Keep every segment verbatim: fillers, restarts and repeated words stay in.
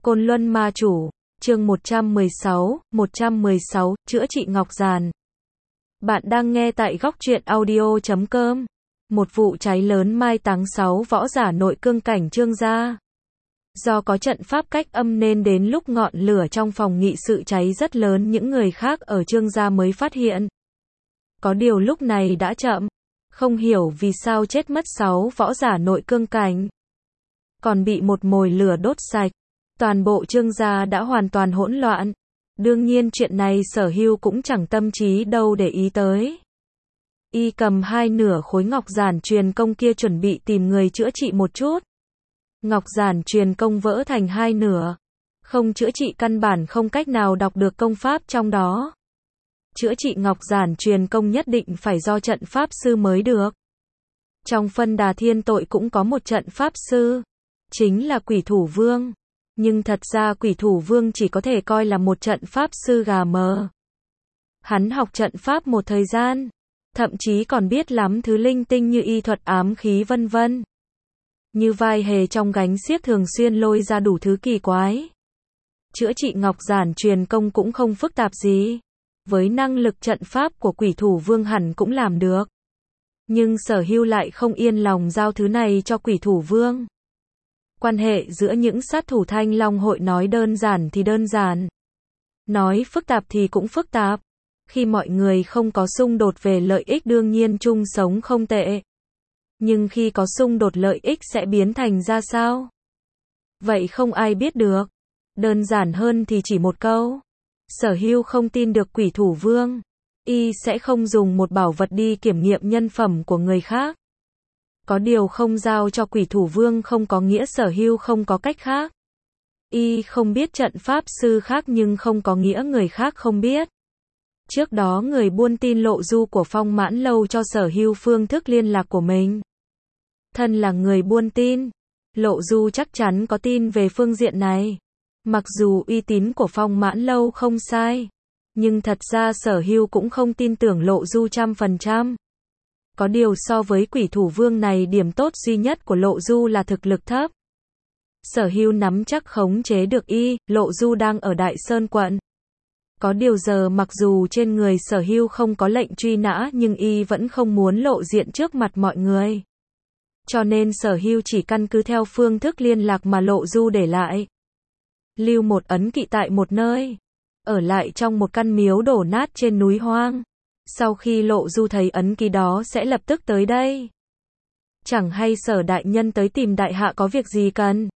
Côn Luân Ma Chủ, chương một trăm mười sáu, một trăm mười sáu, chữa trị ngọc giàn. Bạn đang nghe tại góc truyện audio chấm com. Một vụ cháy lớn mai táng sáu võ giả nội cương cảnh Trương gia. Do có trận pháp cách âm nên đến lúc ngọn lửa trong phòng nghị sự cháy rất lớn, những người khác ở Trương gia mới phát hiện. Có điều lúc này đã chậm, không hiểu vì sao chết mất sáu võ giả nội cương cảnh. Còn bị một mồi lửa đốt sạch. Toàn bộ Trương gia đã hoàn toàn hỗn loạn. Đương nhiên chuyện này Sở Hưu cũng chẳng tâm trí đâu để ý tới. Y cầm hai nửa khối ngọc giản truyền công kia chuẩn bị tìm người chữa trị một chút. Ngọc giản truyền công vỡ thành hai nửa. Không chữa trị căn bản không cách nào đọc được công pháp trong đó. Chữa trị ngọc giản truyền công nhất định phải do trận pháp sư mới được. Trong phân đà thiên tội cũng có một trận pháp sư. Chính là Quỷ Thủ Vương. Nhưng thật ra Quỷ Thủ Vương chỉ có thể coi là một trận pháp sư gà mờ. Hắn học trận pháp một thời gian, thậm chí còn biết lắm thứ linh tinh như y thuật ám khí vân vân. Như vai hề trong gánh xiếc thường xuyên lôi ra đủ thứ kỳ quái. Chữa trị ngọc giản truyền công cũng không phức tạp gì. Với năng lực trận pháp của Quỷ Thủ Vương hẳn cũng làm được. Nhưng Sở Hưu lại không yên lòng giao thứ này cho Quỷ Thủ Vương. Quan hệ giữa những sát thủ Thanh Long hội nói đơn giản thì đơn giản. Nói phức tạp thì cũng phức tạp. Khi mọi người không có xung đột về lợi ích đương nhiên chung sống không tệ. Nhưng khi có xung đột lợi ích sẽ biến thành ra sao? Vậy không ai biết được. Đơn giản hơn thì chỉ một câu. Sở Hưu không tin được Quỷ Thủ Vương. Y sẽ không dùng một bảo vật đi kiểm nghiệm nhân phẩm của người khác. Có điều không giao cho Quỷ Thủ Vương không có nghĩa Sở Hưu không có cách khác. Y không biết trận pháp sư khác nhưng không có nghĩa người khác không biết. Trước đó người buôn tin Lộ Du của Phong Mãn Lâu cho Sở Hưu phương thức liên lạc của mình. Thân là người buôn tin, Lộ Du chắc chắn có tin về phương diện này. Mặc dù uy tín của Phong Mãn Lâu không sai, nhưng thật ra Sở Hưu cũng không tin tưởng Lộ Du trăm phần trăm. Có điều so với Quỷ Thủ Vương này điểm tốt duy nhất của Lộ Du là thực lực thấp. Sở Hưu nắm chắc khống chế được y, Lộ Du đang ở Đại Sơn quận. Có điều giờ mặc dù trên người Sở Hưu không có lệnh truy nã nhưng y vẫn không muốn lộ diện trước mặt mọi người. Cho nên Sở Hưu chỉ căn cứ theo phương thức liên lạc mà Lộ Du để lại. Lưu một ấn kỵ tại một nơi. Ở lại trong một căn miếu đổ nát trên núi hoang. Sau khi Lộ Du thấy ấn ký đó sẽ lập tức tới đây. Chẳng hay Sở đại nhân tới tìm đại hạ có việc gì cần.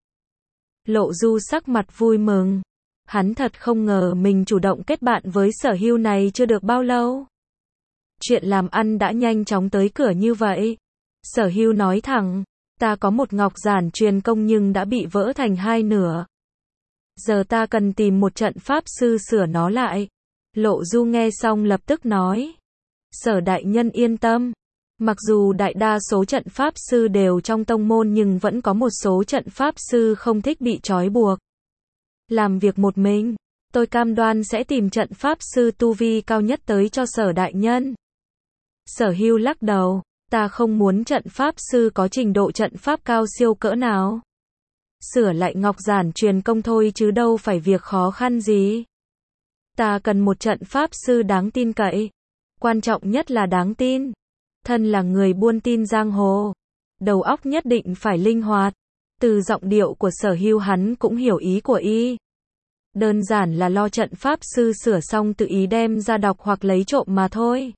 Lộ Du sắc mặt vui mừng. Hắn thật không ngờ mình chủ động kết bạn với Sở Hưu này chưa được bao lâu. Chuyện làm ăn đã nhanh chóng tới cửa như vậy. Sở Hưu nói thẳng, ta có một ngọc giản truyền công nhưng đã bị vỡ thành hai nửa. Giờ ta cần tìm một trận pháp sư sửa nó lại. Lộ Du nghe xong lập tức nói. Sở đại nhân yên tâm. Mặc dù đại đa số trận pháp sư đều trong tông môn nhưng vẫn có một số trận pháp sư không thích bị trói buộc. Làm việc một mình, tôi cam đoan sẽ tìm trận pháp sư tu vi cao nhất tới cho Sở đại nhân. Sở Hưu lắc đầu, ta không muốn trận pháp sư có trình độ trận pháp cao siêu cỡ nào. Sửa lại ngọc giản truyền công thôi chứ đâu phải việc khó khăn gì. Ta cần một trận pháp sư đáng tin cậy. Quan trọng nhất là đáng tin. Thân là người buôn tin giang hồ. Đầu óc nhất định phải linh hoạt. Từ giọng điệu của Sở Hưu hắn cũng hiểu ý của y. Đơn giản là lo trận pháp sư sửa xong tự ý đem ra đọc hoặc lấy trộm mà thôi.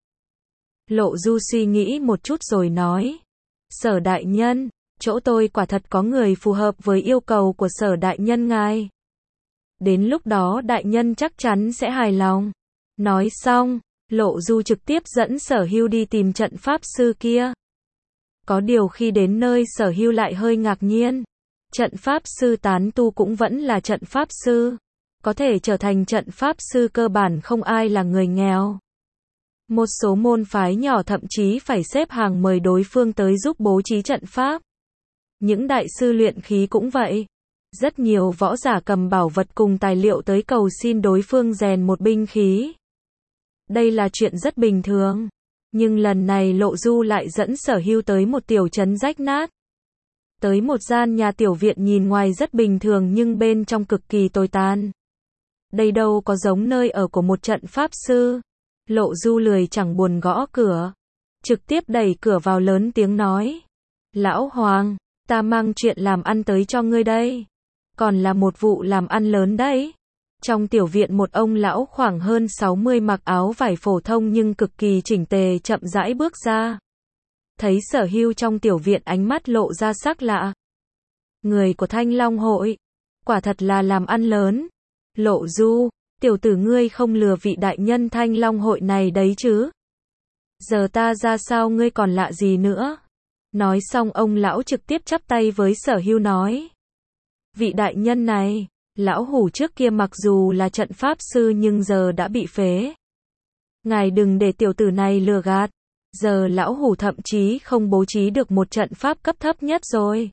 Lộ Du suy nghĩ một chút rồi nói. Sở đại nhân, chỗ tôi quả thật có người phù hợp với yêu cầu của Sở đại nhân ngài. Đến lúc đó đại nhân chắc chắn sẽ hài lòng. Nói xong, Lộ Du trực tiếp dẫn Sở Hưu đi tìm trận pháp sư kia. Có điều khi đến nơi Sở Hưu lại hơi ngạc nhiên. Trận pháp sư tán tu cũng vẫn là trận pháp sư. Có thể trở thành trận pháp sư cơ bản không ai là người nghèo. Một số môn phái nhỏ thậm chí phải xếp hàng mời đối phương tới giúp bố trí trận pháp. Những đại sư luyện khí cũng vậy. Rất nhiều võ giả cầm bảo vật cùng tài liệu tới cầu xin đối phương rèn một binh khí. Đây là chuyện rất bình thường. Nhưng lần này Lộ Du lại dẫn Sở Hưu tới một tiểu trấn rách nát. tới một gian nhà tiểu viện nhìn ngoài rất bình thường nhưng bên trong cực kỳ tồi tàn. Đây đâu có giống nơi ở của một trận pháp sư. Lộ Du lười chẳng buồn gõ cửa, trực tiếp đẩy cửa vào lớn tiếng nói. Lão Hoàng, ta mang chuyện làm ăn tới cho ngươi đây. Còn là một vụ làm ăn lớn đấy. Trong tiểu viện một ông lão khoảng hơn sáu mươi mặc áo vải phổ thông nhưng cực kỳ chỉnh tề chậm rãi bước ra. Thấy Sở Hưu trong tiểu viện ánh mắt lộ ra sắc lạ. Người của Thanh Long hội, quả thật là làm ăn lớn. Lộ Du, tiểu tử ngươi không lừa vị đại nhân Thanh Long hội này đấy chứ? Giờ ta ra sao ngươi còn lạ gì nữa? Nói xong ông lão trực tiếp chắp tay với Sở Hưu nói. Vị đại nhân này, lão hủ trước kia mặc dù là trận pháp sư nhưng giờ đã bị phế. Ngài đừng để tiểu tử này lừa gạt. Giờ lão hủ thậm chí không bố trí được một trận pháp cấp thấp nhất rồi.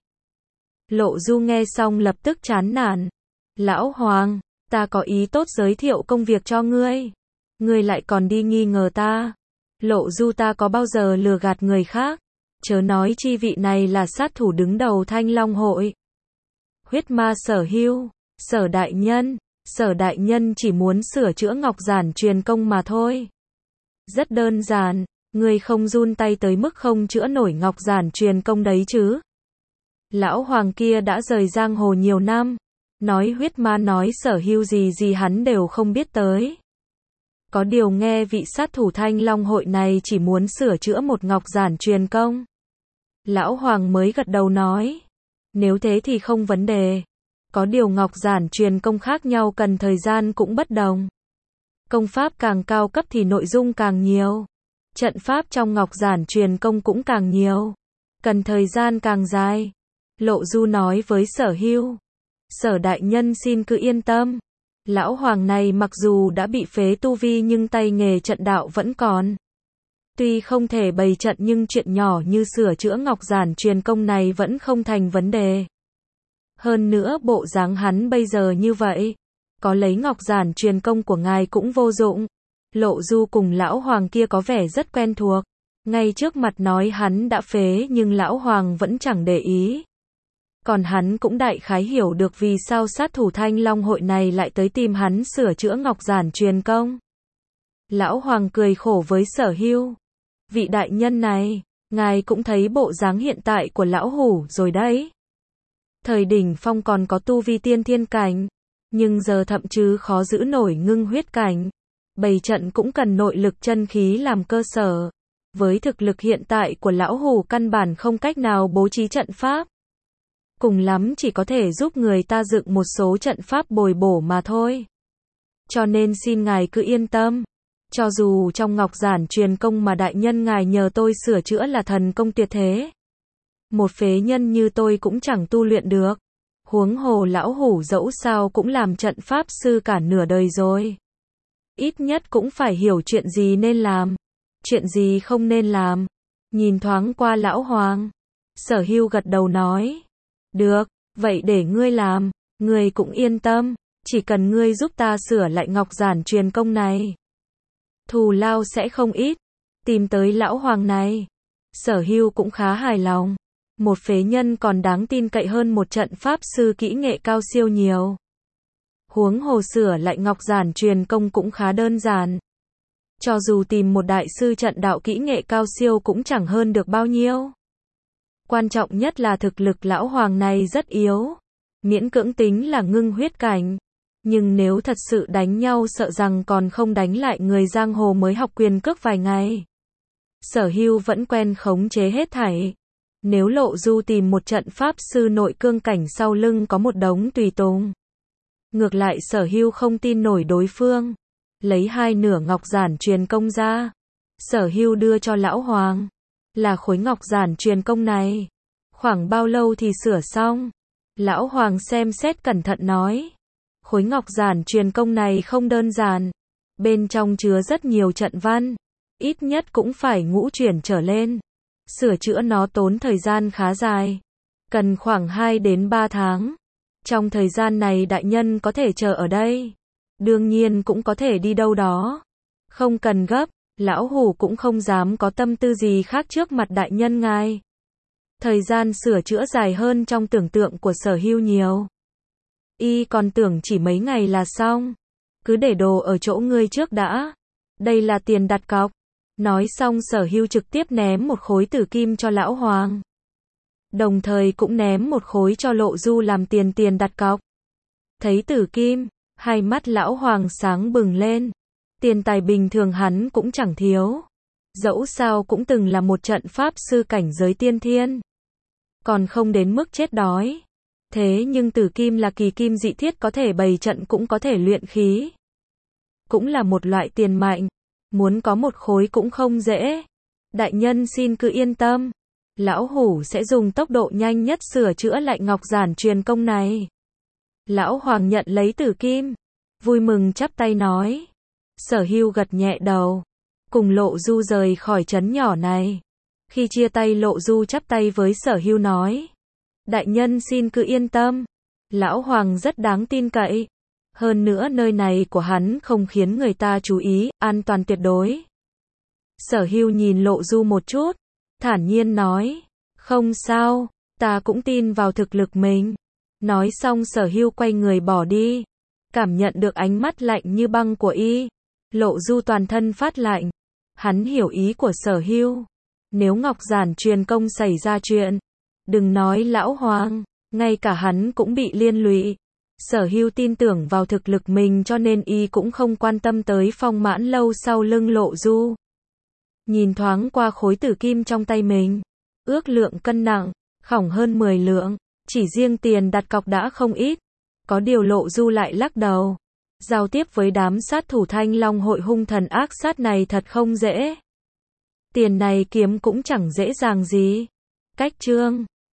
Lộ Du nghe xong lập tức chán nản. Lão Hoàng, ta có ý tốt giới thiệu công việc cho ngươi. Ngươi lại còn đi nghi ngờ ta. Lộ Du ta có bao giờ lừa gạt người khác. Chớ nói chi vị này là sát thủ đứng đầu Thanh Long hội. Huyết ma Sở Hưu, Sở đại nhân, Sở đại nhân chỉ muốn sửa chữa ngọc giản truyền công mà thôi. Rất đơn giản, ngươi không run tay tới mức không chữa nổi ngọc giản truyền công đấy chứ. Lão Hoàng kia đã rời giang hồ nhiều năm, nói huyết ma nói Sở Hưu gì gì hắn đều không biết tới. Có điều nghe vị sát thủ Thanh Long hội này chỉ muốn sửa chữa một ngọc giản truyền công. Lão Hoàng mới gật đầu nói. Nếu thế thì không vấn đề. Có điều ngọc giản truyền công khác nhau cần thời gian cũng bất đồng. Công pháp càng cao cấp thì nội dung càng nhiều. Trận pháp trong ngọc giản truyền công cũng càng nhiều. Cần thời gian càng dài. Lộ Du nói với Sở Hưu. Sở đại nhân xin cứ yên tâm. Lão Hoàng này mặc dù đã bị phế tu vi nhưng tay nghề trận đạo vẫn còn. Tuy không thể bày trận nhưng chuyện nhỏ như sửa chữa ngọc giản truyền công này vẫn không thành vấn đề. Hơn nữa bộ dáng hắn bây giờ như vậy, có lấy ngọc giản truyền công của ngài cũng vô dụng. Lộ Du cùng lão Hoàng kia có vẻ rất quen thuộc. Ngay trước mặt nói hắn đã phế nhưng lão Hoàng vẫn chẳng để ý. Còn hắn cũng đại khái hiểu được vì sao sát thủ Thanh Long hội này lại tới tìm hắn sửa chữa ngọc giản truyền công. Lão Hoàng cười khổ với Sở Hưu. Vị đại nhân này, ngài cũng thấy bộ dáng hiện tại của lão hủ rồi đấy. Thời đỉnh phong còn có tu vi tiên thiên cảnh, nhưng giờ thậm chứ khó giữ nổi ngưng huyết cảnh. Bày trận cũng cần nội lực chân khí làm cơ sở. Với thực lực hiện tại của lão hủ căn bản không cách nào bố trí trận pháp. Cùng lắm chỉ có thể giúp người ta dựng một số trận pháp bồi bổ mà thôi. Cho nên xin ngài cứ yên tâm. Cho dù trong ngọc giản truyền công mà đại nhân ngài nhờ tôi sửa chữa là thần công tuyệt thế, một phế nhân như tôi cũng chẳng tu luyện được. Huống hồ lão hủ dẫu sao cũng làm trận pháp sư cả nửa đời rồi. Ít nhất cũng phải hiểu chuyện gì nên làm, chuyện gì không nên làm. Nhìn thoáng qua lão Hoàng, Sở Hưu gật đầu nói. Được, vậy để ngươi làm, ngươi cũng yên tâm, chỉ cần ngươi giúp ta sửa lại ngọc giản truyền công này. Thù lao sẽ không ít. Tìm tới lão Hoàng này, Sở Hưu cũng khá hài lòng. Một phế nhân còn đáng tin cậy hơn một trận pháp sư kỹ nghệ cao siêu nhiều. Huống hồ sửa lại ngọc giản truyền công cũng khá đơn giản. Cho dù tìm một đại sư trận đạo kỹ nghệ cao siêu cũng chẳng hơn được bao nhiêu. Quan trọng nhất là thực lực lão Hoàng này rất yếu. Miễn cưỡng tính là ngưng huyết cảnh. Nhưng nếu thật sự đánh nhau sợ rằng còn không đánh lại người giang hồ mới học quyền cước vài ngày. Sở Hưu vẫn quen khống chế hết thảy. Nếu Lộ Du tìm một trận pháp sư nội cương cảnh sau lưng có một đống tùy tùng. Ngược lại Sở Hưu không tin nổi đối phương. Lấy hai nửa ngọc giản truyền công ra. Sở Hưu đưa cho lão Hoàng. Là khối ngọc giản truyền công này. Khoảng bao lâu thì sửa xong? Lão Hoàng xem xét cẩn thận nói. Khối ngọc giản truyền công này không đơn giản. Bên trong chứa rất nhiều trận văn. Ít nhất cũng phải ngũ chuyển trở lên. Sửa chữa nó tốn thời gian khá dài. Cần khoảng hai đến ba tháng. Trong thời gian này đại nhân có thể chờ ở đây. Đương nhiên cũng có thể đi đâu đó. Không cần gấp, lão hủ cũng không dám có tâm tư gì khác trước mặt đại nhân ngài. Thời gian sửa chữa dài hơn trong tưởng tượng của Sở Hưu nhiều. Y còn tưởng chỉ mấy ngày là xong. Cứ để đồ ở chỗ ngươi trước đã. Đây là tiền đặt cọc. Nói xong Sở Hưu trực tiếp ném một khối tử kim cho Lão Hoàng. Đồng thời cũng ném một khối cho Lộ Du làm tiền tiền đặt cọc. Thấy tử kim, hai mắt Lão Hoàng sáng bừng lên. Tiền tài bình thường hắn cũng chẳng thiếu. Dẫu sao cũng từng là một trận pháp sư cảnh giới tiên thiên. Còn không đến mức chết đói. Thế nhưng tử kim là kỳ kim dị thiết, có thể bày trận cũng có thể luyện khí. Cũng là một loại tiền mạnh. Muốn có một khối cũng không dễ. Đại nhân xin cứ yên tâm. Lão Hủ sẽ dùng tốc độ nhanh nhất sửa chữa lại ngọc giản truyền công này. Lão Hoàng nhận lấy tử kim. Vui mừng chắp tay nói. Sở Hưu gật nhẹ đầu. Cùng Lộ Du rời khỏi trấn nhỏ này. Khi chia tay Lộ Du chắp tay với Sở Hưu nói. Đại nhân xin cứ yên tâm. Lão Hoàng rất đáng tin cậy. Hơn nữa nơi này của hắn không khiến người ta chú ý, an toàn tuyệt đối. Sở Hưu nhìn Lộ Du một chút. Thản nhiên nói. Không sao, ta cũng tin vào thực lực mình. Nói xong Sở Hưu quay người bỏ đi. Cảm nhận được ánh mắt lạnh như băng của y. Lộ Du toàn thân phát lạnh. Hắn hiểu ý của Sở Hưu. Nếu ngọc giản truyền công xảy ra chuyện, đừng nói Lão Hoàng, ngay cả hắn cũng bị liên lụy. Sở Hưu tin tưởng vào thực lực mình cho nên y cũng không quan tâm tới Phong Mãn Lâu sau lưng Lộ Du. Nhìn thoáng qua khối tử kim trong tay mình, ước lượng cân nặng, khỏng hơn mười lượng, chỉ riêng tiền đặt cọc đã không ít. Có điều Lộ Du lại lắc đầu. Giao tiếp với đám sát thủ Thanh Long hội hung thần ác sát này thật không dễ. Tiền này kiếm cũng chẳng dễ dàng gì. Cách chương